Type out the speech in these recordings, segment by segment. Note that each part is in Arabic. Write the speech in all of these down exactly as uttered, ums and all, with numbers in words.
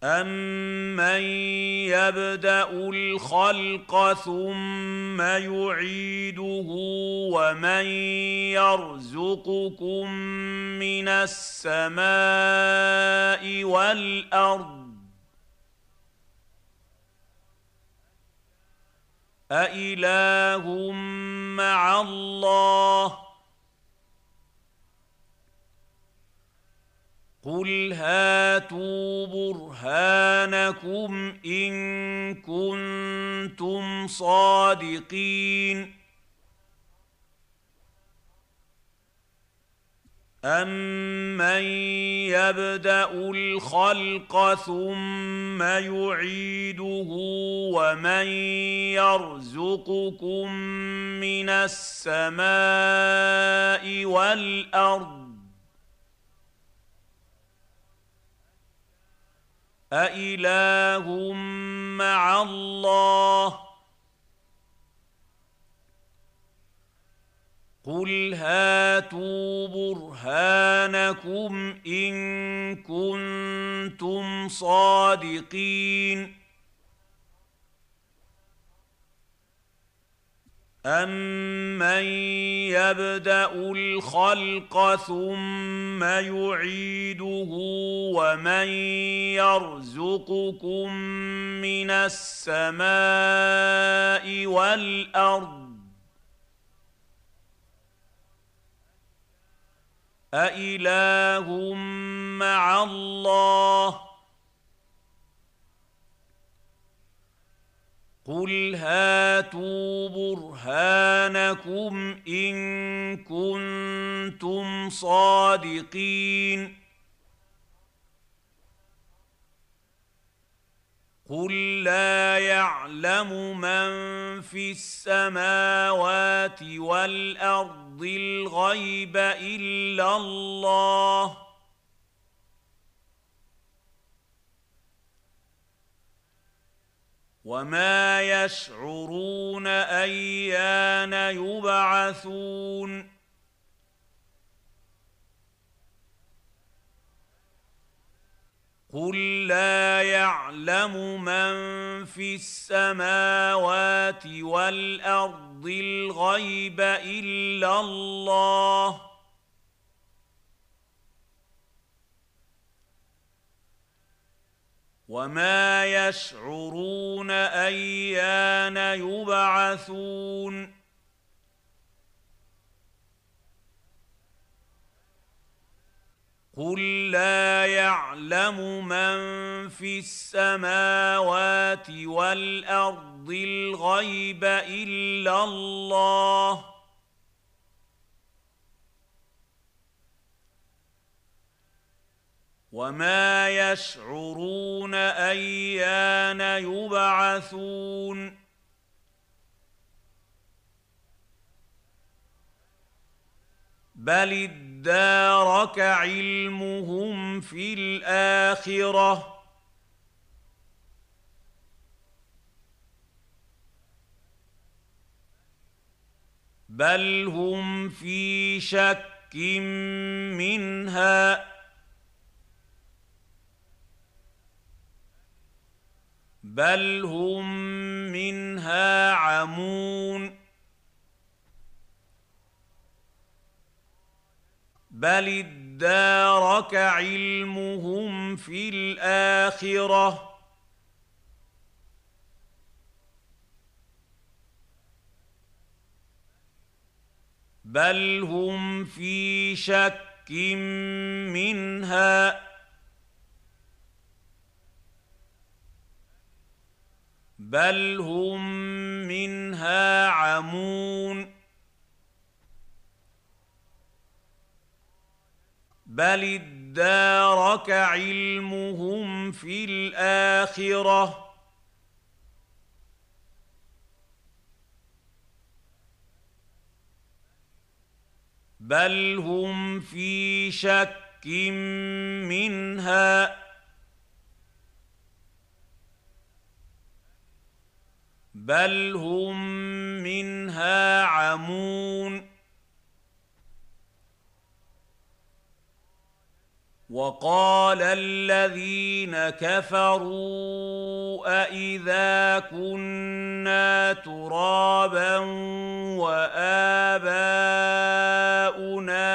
أَمَّن يَبْدَأُ الْخَلْقَ ثُمَّ يُعِيدُهُ وَمَن يَرْزُقُكُم مِّنَ السَّمَاءِ وَالْأَرْضِ أَإِلَٰهٌ مَّعَ اللَّهِ ۚ قُلْ هَاتُوا بُرْهَانَكُمْ إِن كُنتُمْ صَادِقِينَ أَمَّن يَبْدَأُ الْخَلْقَ ثُمَّ يُعِيدُهُ وَمَن يَرْزُقُكُم مِّنَ السَّمَاءِ وَالْأَرْضِ أَإِلَٰهٌ مَّعَ اللَّهِ ۚ قُلْ هَاتُوا بُرْهَانَكُمْ إِن كُنتُمْ صَادِقِينَ أَمَّن يَبْدَأُ الْخَلْقَ ثُمَّ يُعِيدُهُ وَمَن يَرْزُقُكُم مِّنَ السَّمَاءِ وَالْأَرْضِ أَإِلَٰهٌ مَّعَ اللَّهِ ۚ قُلْ هَاتُوا بُرْهَانَكُمْ إِن كُنتُمْ صَادِقِينَ قُل لَّا يَعْلَمُ مَن فِي السَّمَاوَاتِ وَالْأَرْضِ الْغَيْبَ إِلَّا اللَّهُ ۚ وَمَا يَشْعُرُونَ أَيَّانَ يُبْعَثُونَ قُل لَّا يَعْلَمُ مَن فِي السَّمَاوَاتِ وَالْأَرْضِ الْغَيْبَ إِلَّا اللَّهُ ۚ وَمَا يَشْعُرُونَ أَيَّانَ يُبْعَثُونَ قُل لَّا يَعْلَمُ مَن فِي السَّمَاوَاتِ وَالْأَرْضِ الْغَيْبَ إِلَّا اللَّهُ ۚ وَمَا يَشْعُرُونَ أَيَّانَ يُبْعَثُونَ بَلِ ادَّارَكَ عِلْمُهُمْ فِي الْآخِرَةِ ۚ بَلْ هُمْ فِي شَكٍّ مِّنْهَا ۖ بَلْ هُم مِّنْهَا عَمُونَ بَلِ ادَّارَكَ عِلْمُهُمْ فِي الْآخِرَةِ ۚ بَلْ هُمْ فِي شَكٍّ مِّنْهَا ۖ بَلْ هُم مِّنْهَا عَمُونَ بَلِ ادَّارَكَ عِلْمُهُمْ فِي الْآخِرَةِ ۚ بَلْ هُمْ فِي شَكٍّ مِّنْهَا ۖ بَلْ هُم مِّنْهَا عَمُونَ وقال الذين كفروا أإذا كنا ترابا وآباؤنا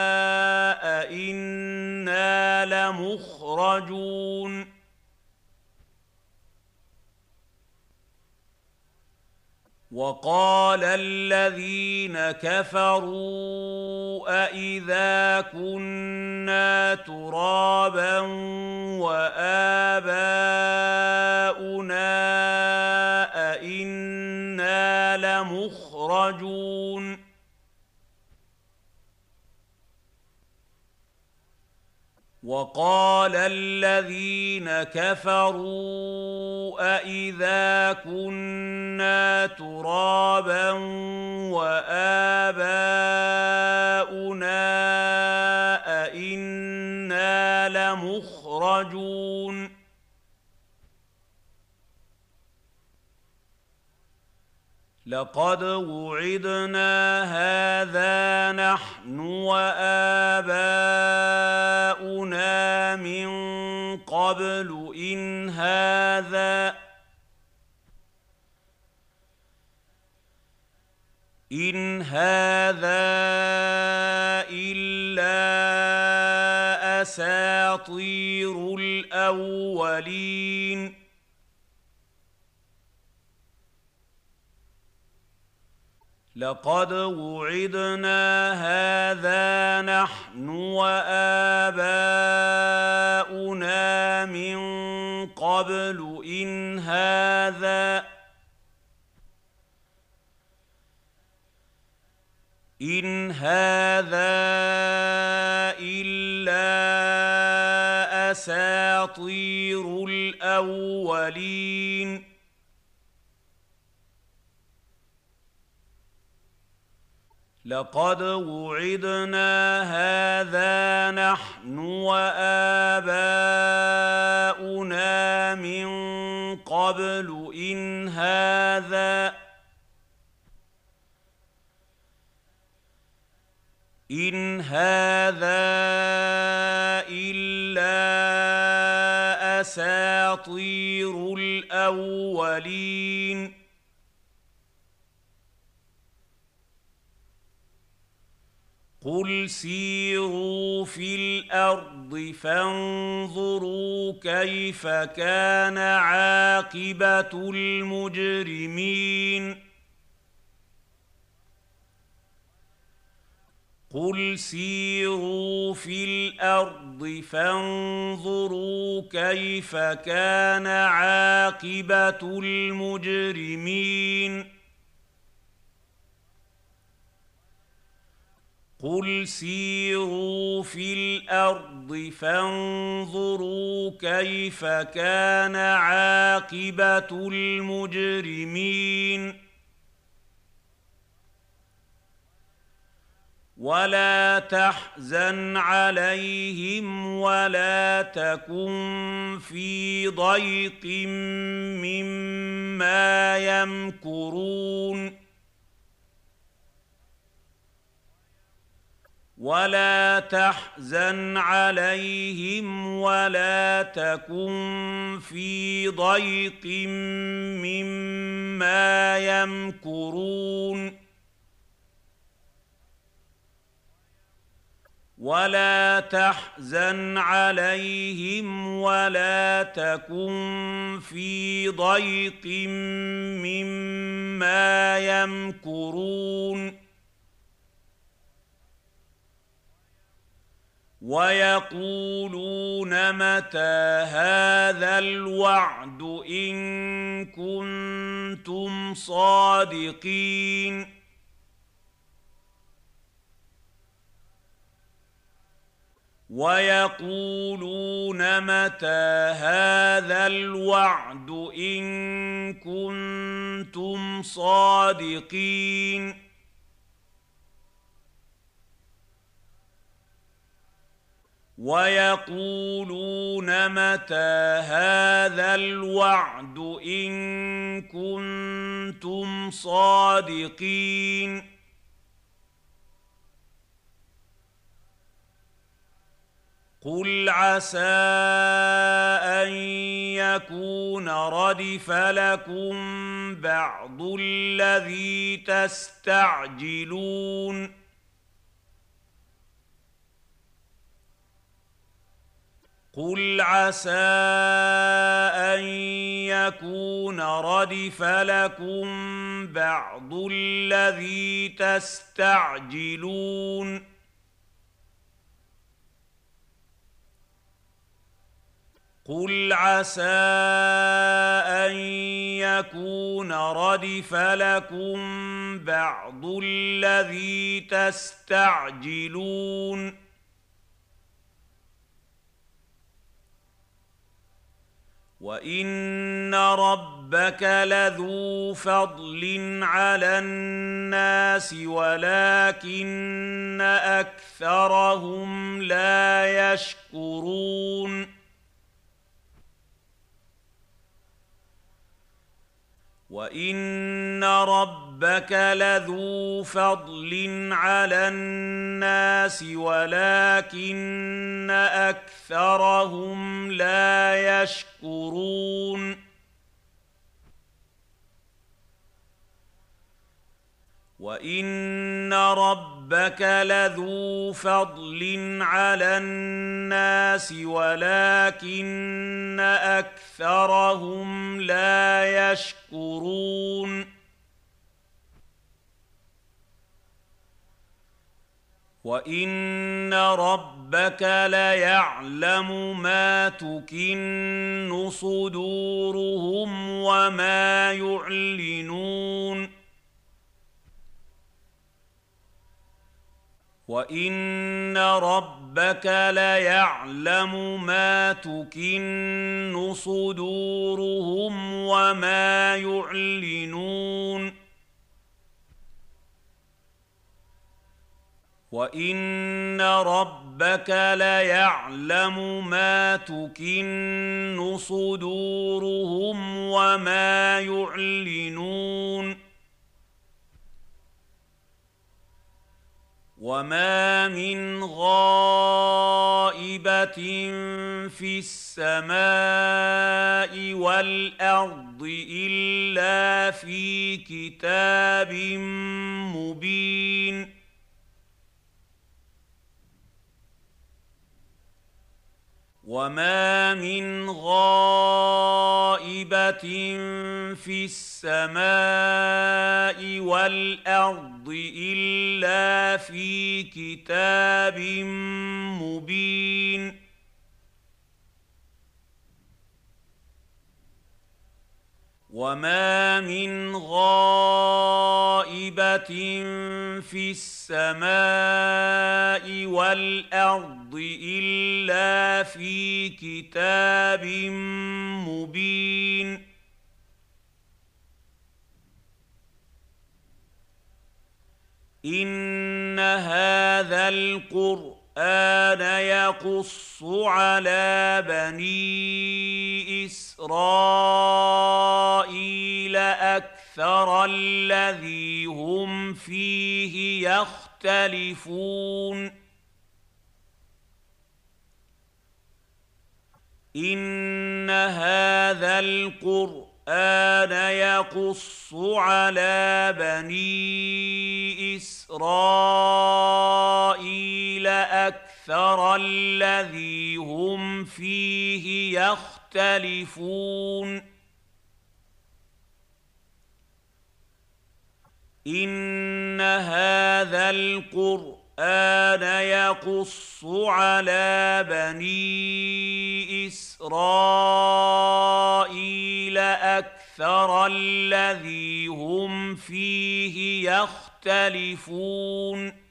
أإنا لمخرجون وقال الذين كفروا أإذا كنا ترابا وآباؤنا أإنا لمخرجون وقال الذين كفروا أإذا كنا ترابا وآباؤنا أإنا لمخرجون لقد وعدنا هذا نحن وآباؤنا من قبل إن هذا إن هذا إلا أساطير الأولين لقد وعدنا هذا نحن وآباؤنا من قبل إن هذا إن هذا إلا أساطير الأولين لقد وعدنا هذا نحن وآباؤنا من قبل إن هذا إن هذا إلا أساطير الأولين قل سيروا في الأرض فانظروا كيف كان عاقبة المجرمين قل سيروا في الأرض فانظروا كيف كان عاقبة المجرمين قل سيروا في الأرض فانظروا كيف كان عاقبة المجرمين ولا تحزن عليهم ولا تكن في ضيق مما يمكرون ولا تحزن عليهم ولا تكن في ضيق مما يمكرون ولا تحزن عليهم ولا تكن في ضيق مما يمكرون ويقولون متى هذا الوعد إن كنتم صادقين ويقولون متى هذا الوعد إن كنتم صادقين ويقولون متى هذا الوعد إن كنتم صادقين. قل عسى أن يكون ردف لكم بعض الذي تستعجلون قل عسى أن يكون ردف لكم بعض الذي تستعجلون قل عسى أن يكون ردف لكم بعض الذي تستعجلون وإن ربك لذو فضل على الناس ولكن أكثرهم لا يشكرون وإن ربك لذو فضل على الناس ولكن أكثرهم لا يشكرون وإن ربك لذو فضل على الناس ولكن أكثرهم لا يشكرون وإن ربك ليعلم ما تكن صدورهم وما يعلنون وإن ربك ليعلم ما تكن صدورهم وما يعلنون وإن ربك ليعلم ما تكن صدورهم وما يعلنون وما من غائبة في السماء والأرض إلا في كتاب مبين وما من غائبة في السماء والأرض إلا في كتاب مبين وما من غائبة في السماء والأرض إلا في كتاب مبين إن هذا القرآن يقص على بني إسرائيل أكثر الذي هم فيه يختلفون إن هذا القرآن يقص على بني إسرائيل أكثر الذي هم فيه يختلفون إن هذا القرآن يقص على بني إسرائيل أكثر الذي هم فيه يختلفون